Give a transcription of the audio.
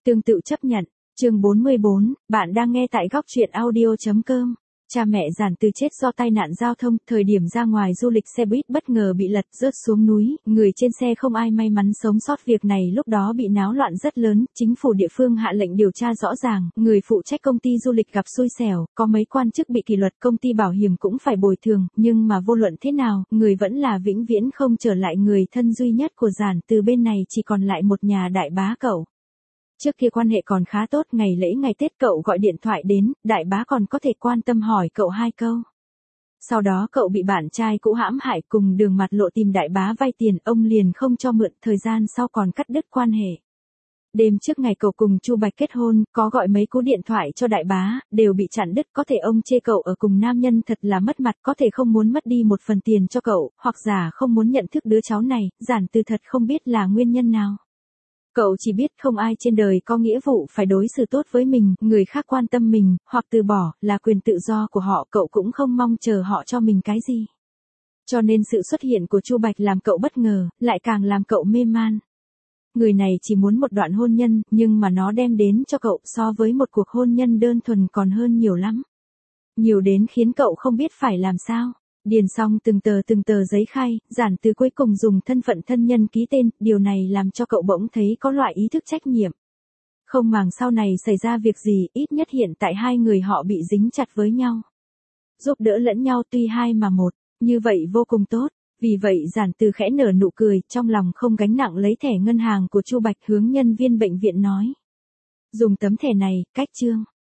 Tương tự chấp nhận. Chương 44, bạn đang nghe tại góc truyện audio.com. Cha mẹ Giản Từ chết do tai nạn giao thông, thời điểm ra ngoài du lịch xe buýt bất ngờ bị lật rớt xuống núi, người trên xe không ai may mắn sống sót. Việc này lúc đó bị náo loạn rất lớn, chính phủ địa phương hạ lệnh điều tra rõ ràng, người phụ trách công ty du lịch gặp xui xẻo, có mấy quan chức bị kỷ luật, công ty bảo hiểm cũng phải bồi thường, nhưng mà vô luận thế nào, người vẫn là vĩnh viễn không trở lại. Người thân duy nhất của Giản Từ bên này chỉ còn lại một nhà đại bá cậu. Trước kia quan hệ còn khá tốt, ngày lễ ngày Tết cậu gọi điện thoại đến, đại bá còn có thể quan tâm hỏi cậu 2 câu. Sau đó cậu bị bạn trai cũ hãm hại, cùng đường mặt lộ tìm đại bá vay tiền, ông liền không cho mượn, thời gian sau còn cắt đứt quan hệ. Đêm trước ngày cậu cùng Chu Bạch kết hôn, có gọi mấy cú điện thoại cho đại bá, đều bị chặn đứt. Có thể ông chê cậu ở cùng nam nhân thật là mất mặt, có thể không muốn mất đi một phần tiền cho cậu, hoặc giả không muốn nhận thức đứa cháu này. Giản Từ thật không biết là nguyên nhân nào. Cậu chỉ biết không ai trên đời có nghĩa vụ phải đối xử tốt với mình, người khác quan tâm mình, hoặc từ bỏ, là quyền tự do của họ, cậu cũng không mong chờ họ cho mình cái gì. Cho nên sự xuất hiện của Chu Bạch làm cậu bất ngờ, lại càng làm cậu mê man. Người này chỉ muốn một đoạn hôn nhân, nhưng mà nó đem đến cho cậu so với một cuộc hôn nhân đơn thuần còn hơn nhiều lắm. Nhiều đến khiến cậu không biết phải làm sao. Điền xong từng tờ giấy khai, Giản Từ cuối cùng dùng thân phận thân nhân ký tên, điều này làm cho cậu bỗng thấy có loại ý thức trách nhiệm. Không màng sau này xảy ra việc gì, ít nhất hiện tại hai người họ bị dính chặt với nhau. Giúp đỡ lẫn nhau tuy hai mà một, như vậy vô cùng tốt. Vì vậy Giản Từ khẽ nở nụ cười, trong lòng không gánh nặng, lấy thẻ ngân hàng của Chu Bạch hướng nhân viên bệnh viện nói. Dùng tấm thẻ này, cách chương.